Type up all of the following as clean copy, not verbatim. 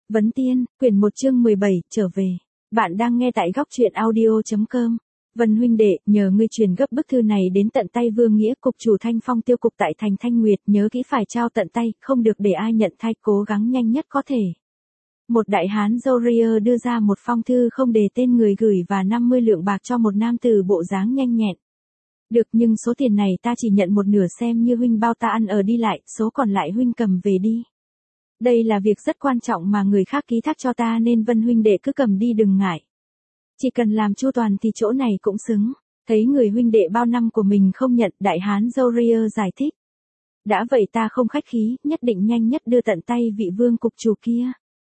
Vấn Tiên, quyển 1 chương 17, trở về. Bạn đang nghe tại góc truyện audio.com. Vân huynh đệ, nhờ ngươi truyền gấp bức thư này đến tận tay Vương Nghĩa, cục chủ Thanh Phong tiêu cục tại thành Thanh Nguyệt, nhớ kỹ phải trao tận tay, không được để ai nhận thay, cố gắng nhanh nhất có thể. Một đại hán Zoria đưa ra một phong thư không đề tên người gửi và 50 lượng bạc cho một nam tử bộ dáng nhanh nhẹn. Được, nhưng số tiền này ta chỉ nhận một nửa, xem như huynh bao ta ăn ở đi lại, số còn lại huynh cầm về đi. Đây là việc rất quan trọng mà người khác ký thác cho ta nên Vân huynh đệ cứ cầm đi đừng ngại. Chỉ cần làm chu toàn thì chỗ này cũng xứng. Thấy người huynh đệ bao năm của mình không nhận, đại hán Zoria giải thích. Đã vậy ta không khách khí, nhất định nhanh nhất đưa tận tay vị vương cục chủ kia.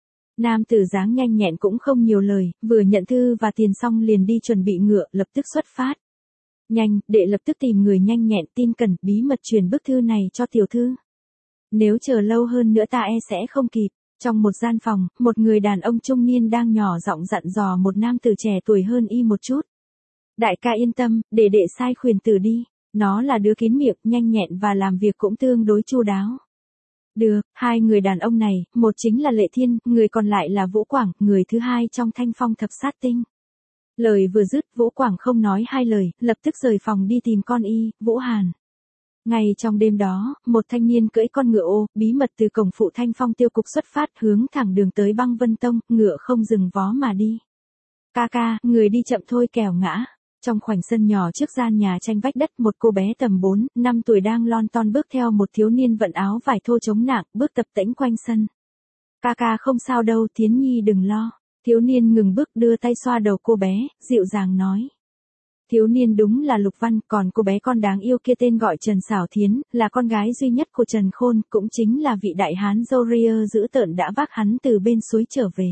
Nam tử dáng nhanh nhẹn cũng không nhiều lời, vừa nhận thư và tiền xong liền đi chuẩn bị ngựa, lập tức xuất phát. Nhanh, đệ lập tức tìm người nhanh nhẹn tin cẩn, bí mật truyền bức thư này cho tiểu thư. Nếu chờ lâu hơn nữa ta e sẽ không kịp. Trong một gian phòng, một người đàn ông trung niên đang nhỏ giọng dặn dò một nam tử trẻ tuổi hơn y một chút. Đại ca yên tâm, để đệ sai khuyển tử đi. Nó là đứa kín miệng, nhanh nhẹn và làm việc cũng tương đối chu đáo. Được, hai người đàn ông này, một chính là Lệ Thiên, người còn lại là Vũ Quảng, người thứ hai trong Thanh Phong thập sát tinh. Lời vừa dứt, Vũ Quảng không nói hai lời, lập tức rời phòng đi tìm con y, Vũ Hàn. Ngay trong đêm đó, một thanh niên cưỡi con ngựa ô, bí mật từ cổng phụ Thanh Phong tiêu cục xuất phát, hướng thẳng đường tới Băng Vân Tông, ngựa không dừng vó mà đi. Ca ca, người đi chậm thôi kẻo ngã. Trong khoảnh sân nhỏ trước gian nhà tranh vách đất, một cô bé tầm 4, 5 tuổi đang lon ton bước theo một thiếu niên vận áo vải thô chống nặng, bước tập tễnh quanh sân. Ca ca không sao đâu, Thiến Nhi đừng lo. Thiếu niên ngừng bước đưa tay xoa đầu cô bé, dịu dàng nói. Thiếu niên đúng là Lục Văn, còn cô bé con đáng yêu kia tên gọi Trần Xảo Thiến, là con gái duy nhất của Trần Khôn, cũng chính là vị đại hán Zoria dữ tợn đã vác hắn từ bên suối trở về.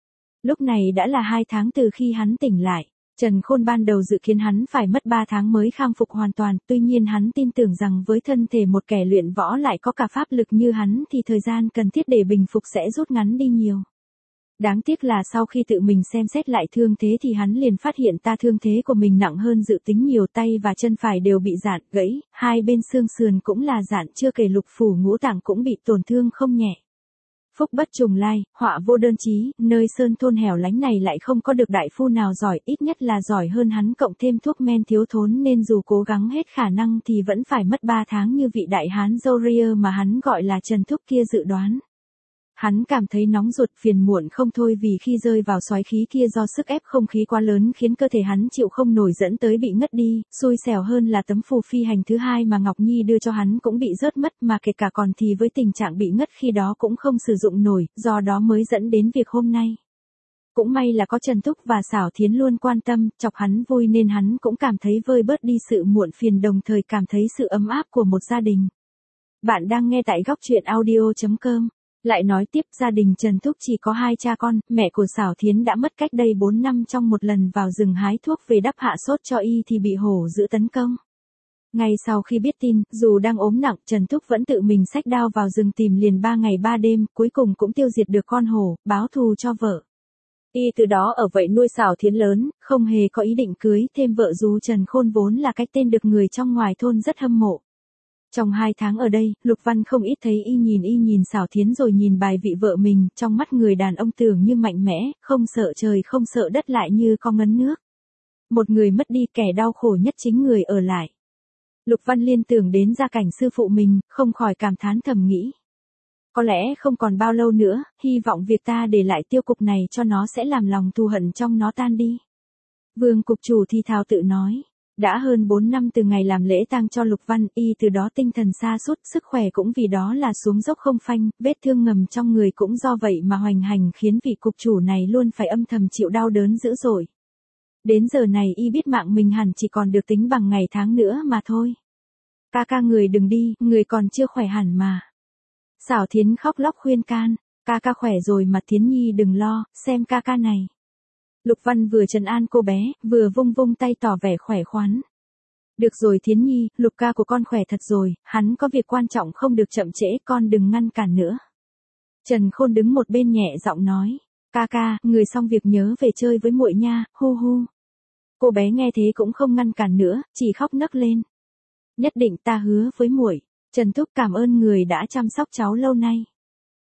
Lúc này đã là 2 tháng từ khi hắn tỉnh lại. Trần Khôn ban đầu dự kiến hắn phải mất 3 tháng mới khang phục hoàn toàn, tuy nhiên hắn tin tưởng rằng với thân thể một kẻ luyện võ lại có cả pháp lực như hắn thì thời gian cần thiết để bình phục sẽ rút ngắn đi nhiều. Đáng tiếc là sau khi tự mình xem xét lại thương thế thì hắn liền phát hiện thương thế của mình nặng hơn dự tính nhiều, tay và chân phải đều bị rạn, gãy, hai bên xương sườn cũng là rạn, chưa kể lục phủ ngũ tạng cũng bị tổn thương không nhẹ. Phúc bất trùng lai, họa vô đơn chí, nơi sơn thôn hẻo lánh này lại không có được đại phu nào giỏi, ít nhất là giỏi hơn hắn, cộng thêm thuốc men thiếu thốn nên dù cố gắng hết khả năng thì vẫn phải mất 3 tháng như vị đại hán Zoria mà hắn gọi là Trần Thúc kia dự đoán. Hắn cảm thấy nóng ruột phiền muộn không thôi vì khi rơi vào xoáy khí kia do sức ép không khí quá lớn khiến cơ thể hắn chịu không nổi dẫn tới bị ngất đi, xui xẻo hơn là tấm phù phi hành thứ hai mà Ngọc Nhi đưa cho hắn cũng bị rớt mất, mà kể cả còn thì với tình trạng bị ngất khi đó cũng không sử dụng nổi, do đó mới dẫn đến việc hôm nay. Cũng may là có Trần Thúc và Xảo Thiến luôn quan tâm, chọc hắn vui nên hắn cũng cảm thấy vơi bớt đi sự muộn phiền, đồng thời cảm thấy sự ấm áp của một gia đình. Bạn đang nghe tại góc truyện audio.com. Lại nói tiếp, gia đình Trần Thúc chỉ có 2 cha con, mẹ của Xảo Thiến đã mất cách đây 4 năm trong một lần vào rừng hái thuốc về đắp hạ sốt cho y thì bị hổ dữ tấn công. Ngay sau khi biết tin, dù đang ốm nặng, Trần Thúc vẫn tự mình xách đao vào rừng tìm liền 3 ngày 3 đêm, cuối cùng cũng tiêu diệt được con hổ, báo thù cho vợ. Y từ đó ở vậy nuôi Xảo Thiến lớn, không hề có ý định cưới thêm vợ dù Trần Khôn vốn là cái tên được người trong ngoài thôn rất hâm mộ. Trong 2 tháng ở đây, Lục Văn không ít thấy y nhìn Xảo Thiến rồi nhìn bài vị vợ mình, trong mắt người đàn ông tưởng như mạnh mẽ, không sợ trời không sợ đất lại như con ngấn nước. Một người mất đi, kẻ đau khổ nhất chính người ở lại. Lục Văn liên tưởng đến gia cảnh sư phụ mình, không khỏi cảm thán thầm nghĩ. Có lẽ không còn bao lâu nữa, hy vọng việc ta để lại tiêu cục này cho nó sẽ làm lòng thù hận trong nó tan đi. Vương cục chủ thi thào tự nói. Đã hơn 4 năm từ ngày làm lễ tang cho Lục Văn, y từ đó tinh thần sa sút, sức khỏe cũng vì đó là xuống dốc không phanh, vết thương ngầm trong người cũng do vậy mà hoành hành khiến vị cục chủ này luôn phải âm thầm chịu đau đớn dữ dội. Đến giờ này y biết mạng mình hẳn chỉ còn được tính bằng ngày tháng nữa mà thôi. Ca ca người đừng đi, người còn chưa khỏe hẳn mà. Xảo Thiến khóc lóc khuyên can, ca ca khỏe rồi mà Thiến Nhi đừng lo, xem ca ca này. Lục Văn vừa trấn an cô bé, vừa vung vung tay tỏ vẻ khỏe khoắn. Được rồi Thiến Nhi, Lục ca của con khỏe thật rồi, hắn có việc quan trọng không được chậm trễ, con đừng ngăn cản nữa. Trần Khôn đứng một bên nhẹ giọng nói, ca ca, người xong việc nhớ về chơi với muội nha, hu hu. Cô bé nghe thế cũng không ngăn cản nữa, chỉ khóc nấc lên. Nhất định ta hứa với muội. Trần Thúc cảm ơn người đã chăm sóc cháu lâu nay.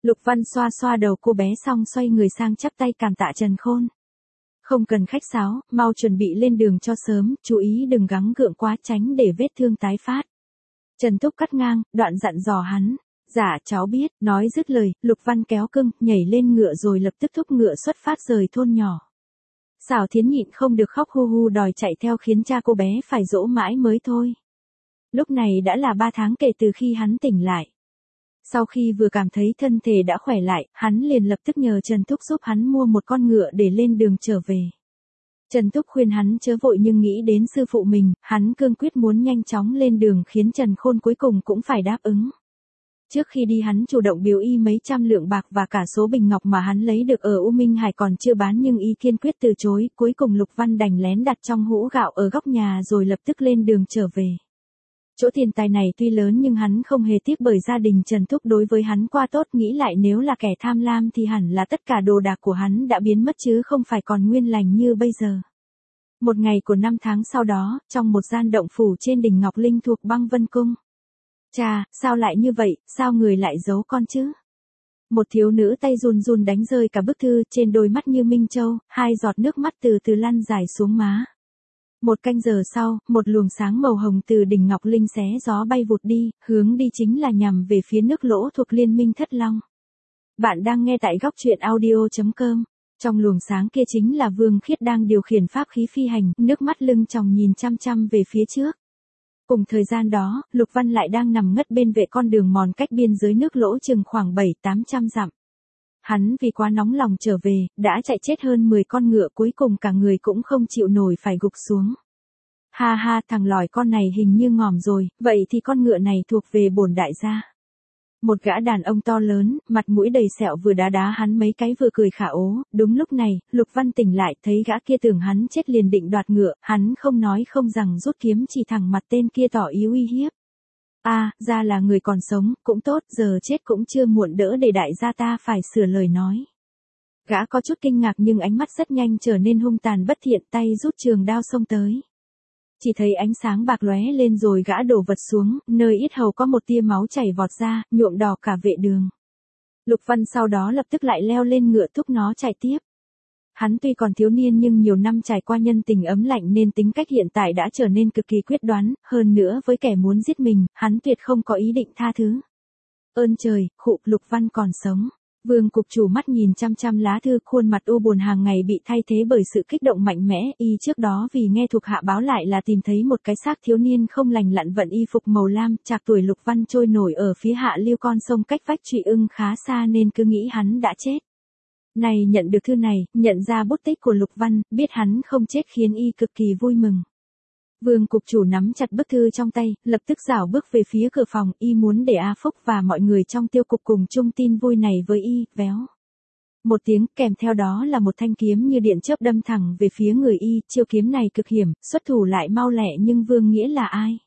Lục Văn xoa xoa đầu cô bé xong xoay người sang chắp tay cảm tạ Trần Khôn. Không cần khách sáo, mau chuẩn bị lên đường cho sớm, chú ý đừng gắng gượng quá tránh để vết thương tái phát. Trần Thúc cắt ngang, đoạn dặn dò hắn. Dạ cháu biết, nói dứt lời, Lục Văn kéo cưng, nhảy lên ngựa rồi lập tức thúc ngựa xuất phát rời thôn nhỏ. Xảo Thiến nhịn không được khóc hu hu đòi chạy theo khiến cha cô bé phải dỗ mãi mới thôi. Lúc này đã là 3 tháng kể từ khi hắn tỉnh lại. Sau khi vừa cảm thấy thân thể đã khỏe lại, hắn liền lập tức nhờ Trần Thúc giúp hắn mua một con ngựa để lên đường trở về. Trần Thúc khuyên hắn chớ vội nhưng nghĩ đến sư phụ mình, hắn cương quyết muốn nhanh chóng lên đường khiến Trần Khôn cuối cùng cũng phải đáp ứng. Trước khi đi hắn chủ động biếu y mấy trăm lượng bạc và cả số bình ngọc mà hắn lấy được ở U Minh Hải còn chưa bán nhưng y kiên quyết từ chối, cuối cùng Lục Văn đành lén đặt trong hũ gạo ở góc nhà rồi lập tức lên đường trở về. Chỗ tiền tài này tuy lớn nhưng hắn không hề tiếc bởi gia đình Trần Thúc đối với hắn qua tốt, nghĩ lại nếu là kẻ tham lam thì hẳn là tất cả đồ đạc của hắn đã biến mất chứ không phải còn nguyên lành như bây giờ. Một ngày của 5 tháng sau đó, trong một gian động phủ trên đỉnh Ngọc Linh thuộc Băng Vân Cung. Chà, sao lại như vậy, sao người lại giấu con chứ? Một thiếu nữ tay run run đánh rơi cả bức thư, trên đôi mắt như minh châu, 2 giọt nước mắt từ từ lăn dài xuống má. 1 canh giờ sau, một luồng sáng màu hồng từ đỉnh Ngọc Linh xé gió bay vụt đi, hướng đi chính là nhằm về phía nước lỗ thuộc Liên Minh Thất Long. Bạn đang nghe tại góc truyện audio.com. Trong luồng sáng kia chính là Vương Khiết đang điều khiển pháp khí phi hành, nước mắt lưng tròng nhìn chăm chăm về phía trước. Cùng thời gian đó, Lục Văn lại đang nằm ngất bên vệ con đường mòn cách biên giới nước lỗ chừng khoảng 700-800 dặm. Hắn vì quá nóng lòng trở về, đã chạy chết hơn 10 con ngựa, cuối cùng cả người cũng không chịu nổi phải gục xuống. Ha ha, thằng lòi con này hình như ngòm rồi, vậy thì con ngựa này thuộc về bổn đại gia. Một gã đàn ông to lớn, mặt mũi đầy sẹo vừa đá đá hắn mấy cái vừa cười khả ố. Đúng lúc này, Lục Văn tỉnh lại thấy gã kia tưởng hắn chết liền định đoạt ngựa, hắn không nói không rằng rút kiếm chỉ thẳng mặt tên kia tỏ ý uy hiếp. Ra là người còn sống, cũng tốt, giờ chết cũng chưa muộn, đỡ để đại gia ta phải sửa lời nói. Gã có chút kinh ngạc nhưng ánh mắt rất nhanh trở nên hung tàn bất thiện, tay rút trường đao xông tới. Chỉ thấy ánh sáng bạc lóe lên rồi gã đổ vật xuống, nơi yết hầu có một tia máu chảy vọt ra, nhuộm đỏ cả vệ đường. Lục Văn sau đó lập tức lại leo lên ngựa thúc nó chạy tiếp. Hắn tuy còn thiếu niên nhưng nhiều năm trải qua nhân tình ấm lạnh nên tính cách hiện tại đã trở nên cực kỳ quyết đoán, hơn nữa với kẻ muốn giết mình, hắn tuyệt không có ý định tha thứ. Ơn trời, Lục Văn còn sống. Vương cục chủ mắt nhìn chăm chăm lá thư, khuôn mặt u buồn hàng ngày bị thay thế bởi sự kích động mạnh mẽ. Y trước đó vì nghe thuộc hạ báo lại là tìm thấy một cái xác thiếu niên không lành lặn vận y phục màu lam, trạc tuổi Lục Văn trôi nổi ở phía hạ lưu con sông cách vách Trụy Ưng khá xa nên cứ nghĩ hắn đã chết. Này nhận được thư này, nhận ra bút tích của Lục Văn, biết hắn không chết khiến y cực kỳ vui mừng. Vương cục chủ nắm chặt bức thư trong tay, lập tức rảo bước về phía cửa phòng, y muốn để A Phúc và mọi người trong tiêu cục cùng chung tin vui này với y, véo. Một tiếng kèm theo đó là một thanh kiếm như điện chớp đâm thẳng về phía người y, chiêu kiếm này cực hiểm, xuất thủ lại mau lẹ nhưng Vương Nghĩa là ai?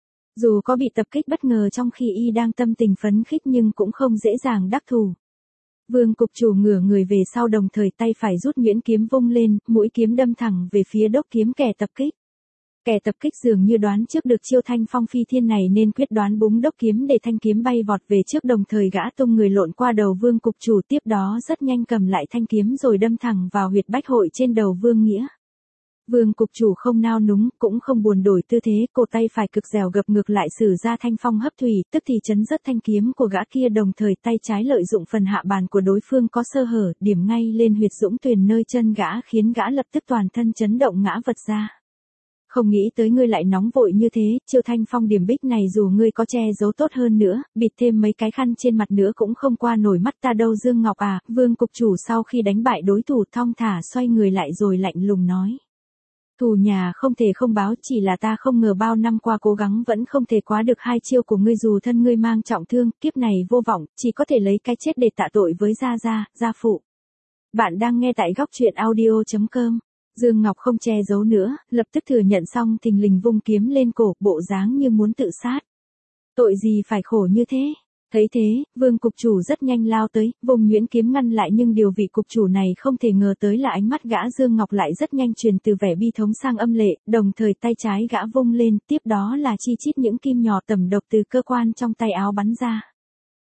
Dù có bị tập kích bất ngờ trong khi y đang tâm tình phấn khích nhưng cũng không dễ dàng đắc thủ. Vương cục chủ ngửa người về sau đồng thời tay phải rút nhuyễn kiếm vung lên, mũi kiếm đâm thẳng về phía đốc kiếm kẻ tập kích. Kẻ tập kích dường như đoán trước được chiêu thanh phong phi thiên này nên quyết đoán búng đốc kiếm để thanh kiếm bay vọt về trước, đồng thời gã tung người lộn qua đầu Vương cục chủ, tiếp đó rất nhanh cầm lại thanh kiếm rồi đâm thẳng vào huyệt bách hội trên đầu Vương Nghĩa. Vương cục chủ không nao núng, cũng không buồn đổi tư thế, cổ tay phải cực dẻo gập ngược lại sử ra thanh phong hấp thủy, tức thì chấn rớt thanh kiếm của gã kia, đồng thời tay trái lợi dụng phần hạ bàn của đối phương có sơ hở, điểm ngay lên huyệt dũng tuyền nơi chân gã khiến gã lập tức toàn thân chấn động ngã vật ra. Không nghĩ tới ngươi lại nóng vội như thế, chiêu thanh phong điểm bích này dù ngươi có che giấu tốt hơn nữa, bịt thêm mấy cái khăn trên mặt nữa cũng không qua nổi mắt ta đâu Dương Ngọc à. Vương cục chủ sau khi đánh bại đối thủ thong thả xoay người lại rồi lạnh lùng nói. Thù nhà không thể không báo, chỉ là ta không ngờ bao năm qua cố gắng vẫn không thể quá được 2 chiêu của ngươi, dù thân ngươi mang trọng thương, kiếp này vô vọng, chỉ có thể lấy cái chết để tạ tội với gia phụ. Bạn đang nghe tại góc truyện audio.com. Dương Ngọc không che giấu nữa, lập tức thừa nhận xong thình lình vung kiếm lên cổ, bộ dáng như muốn tự sát. Tội gì phải khổ như thế? Thấy thế, Vương cục chủ rất nhanh lao tới, vùng nhuyễn kiếm ngăn lại, nhưng điều vị cục chủ này không thể ngờ tới là ánh mắt gã Dương Ngọc lại rất nhanh truyền từ vẻ bi thống sang âm lệ, đồng thời tay trái gã vung lên, tiếp đó là chi chít những kim nhỏ tẩm độc từ cơ quan trong tay áo bắn ra.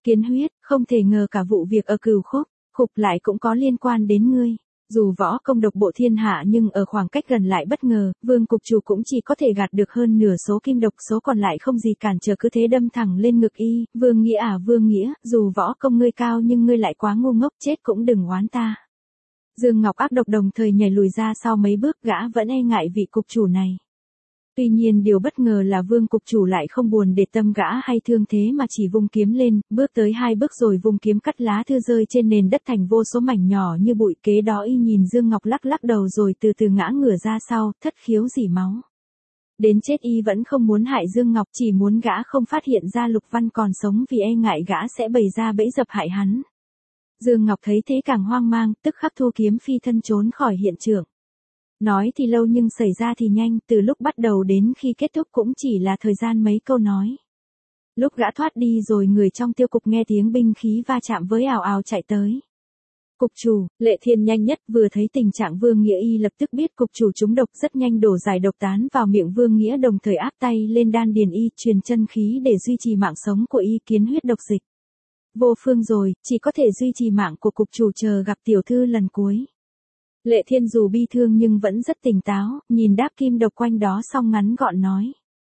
Kiến Huyết, không thể ngờ cả vụ việc ở Cửu Khúc lại cũng có liên quan đến ngươi. Dù võ công độc bộ thiên hạ nhưng ở khoảng cách gần lại bất ngờ, Vương cục chủ cũng chỉ có thể gạt được hơn nửa số kim độc, số còn lại không gì cản trở cứ thế đâm thẳng lên ngực y. Vương Nghĩa à Vương Nghĩa, dù võ công ngươi cao nhưng ngươi lại quá ngu ngốc, chết cũng đừng oán ta. Dương Ngọc ác độc đồng thời nhảy lùi ra sau mấy bước, gã vẫn e ngại vị cục chủ này. Tuy nhiên điều bất ngờ là Vương cục chủ lại không buồn để tâm gã hay thương thế mà chỉ vung kiếm lên, bước tới 2 bước rồi vung kiếm cắt lá thư rơi trên nền đất thành vô số mảnh nhỏ như bụi. Kế đó y nhìn Dương Ngọc lắc lắc đầu rồi từ từ ngã ngửa ra sau, thất khiếu rỉ máu. Đến chết y vẫn không muốn hại Dương Ngọc, chỉ muốn gã không phát hiện ra Lục Văn còn sống vì e ngại gã sẽ bày ra bẫy dập hại hắn. Dương Ngọc thấy thế càng hoang mang, tức khắc thu kiếm phi thân trốn khỏi hiện trường. Nói thì lâu nhưng xảy ra thì nhanh, từ lúc bắt đầu đến khi kết thúc cũng chỉ là thời gian mấy câu nói. Lúc gã thoát đi rồi người trong tiêu cục nghe tiếng binh khí va chạm với ào ào chạy tới. Cục chủ, Lệ Thiên nhanh nhất vừa thấy tình trạng Vương Nghĩa y lập tức biết cục chủ trúng độc, rất nhanh đổ giải độc tán vào miệng Vương Nghĩa đồng thời áp tay lên đan điền y truyền chân khí để duy trì mạng sống của y. Kiến Huyết độc dịch. Vô phương rồi, chỉ có thể duy trì mạng của cục chủ chờ gặp tiểu thư lần cuối. Lệ Thiên dù bi thương nhưng vẫn rất tỉnh táo, nhìn đáp kim độc quanh đó xong ngắn gọn nói.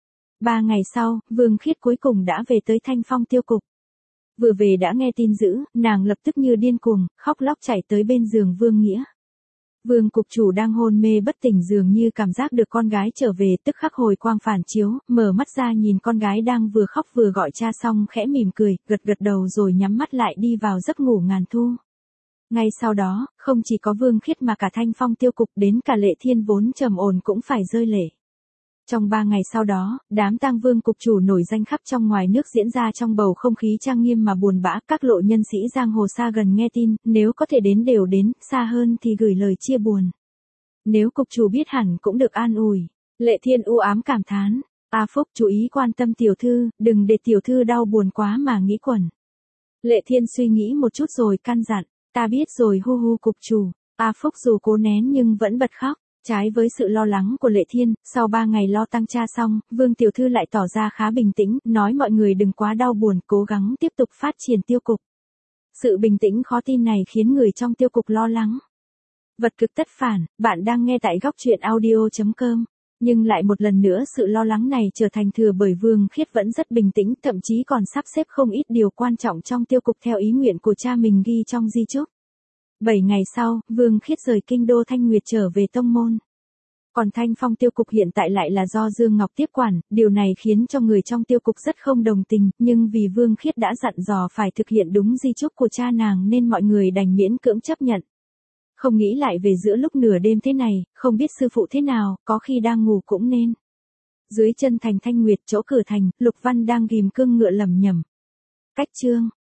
3 ngày sau, Vương Khiết cuối cùng đã về tới Thanh Phong tiêu cục. Vừa về đã nghe tin dữ, nàng lập tức như điên cuồng, khóc lóc chạy tới bên giường Vương Nghĩa. Vương cục chủ đang hôn mê bất tỉnh dường như cảm giác được con gái trở về, tức khắc hồi quang phản chiếu, mở mắt ra nhìn con gái đang vừa khóc vừa gọi cha xong khẽ mỉm cười, gật gật đầu rồi nhắm mắt lại đi vào giấc ngủ ngàn thu. Ngay sau đó, không chỉ có Vương Khiết mà cả Thanh Phong tiêu cục đến cả Lệ Thiên vốn trầm ổn cũng phải rơi lệ. Trong 3 ngày sau đó, đám tang Vương cục chủ nổi danh khắp trong ngoài nước diễn ra trong bầu không khí trang nghiêm mà buồn bã. Các lộ nhân sĩ giang hồ xa gần nghe tin, nếu có thể đến đều đến, xa hơn thì gửi lời chia buồn. Nếu cục chủ biết hẳn cũng được an ủi. Lệ Thiên u ám cảm thán, A Phúc chú ý quan tâm tiểu thư, đừng để tiểu thư đau buồn quá mà nghĩ quẩn. Lệ Thiên suy nghĩ một chút rồi căn dặn, ta biết rồi hu hu cục chủ. A Phúc dù cố nén nhưng vẫn bật khóc. Trái với sự lo lắng của Lệ Thiên, sau 3 ngày lo tang cha xong, Vương tiểu thư lại tỏ ra khá bình tĩnh, nói mọi người đừng quá đau buồn, cố gắng tiếp tục phát triển tiêu cục. Sự bình tĩnh khó tin này khiến người trong tiêu cục lo lắng. Vật cực tất phản, bạn đang nghe tại góc truyện audio.com. Nhưng lại một lần nữa sự lo lắng này trở thành thừa bởi Vương Khiết vẫn rất bình tĩnh, thậm chí còn sắp xếp không ít điều quan trọng trong tiêu cục theo ý nguyện của cha mình ghi trong di chúc. 7 ngày sau, Vương Khiết rời kinh đô Thanh Nguyệt trở về tông môn. Còn Thanh Phong tiêu cục hiện tại lại là do Dương Ngọc tiếp quản, điều này khiến cho người trong tiêu cục rất không đồng tình, nhưng vì Vương Khiết đã dặn dò phải thực hiện đúng di chúc của cha nàng nên mọi người đành miễn cưỡng chấp nhận. Không nghĩ lại về giữa lúc nửa đêm thế này, không biết sư phụ thế nào, có khi đang ngủ cũng nên. Dưới chân thành Thanh Nguyệt chỗ cửa thành, Lục Văn đang ghim cương ngựa lẩm nhẩm. Cách chương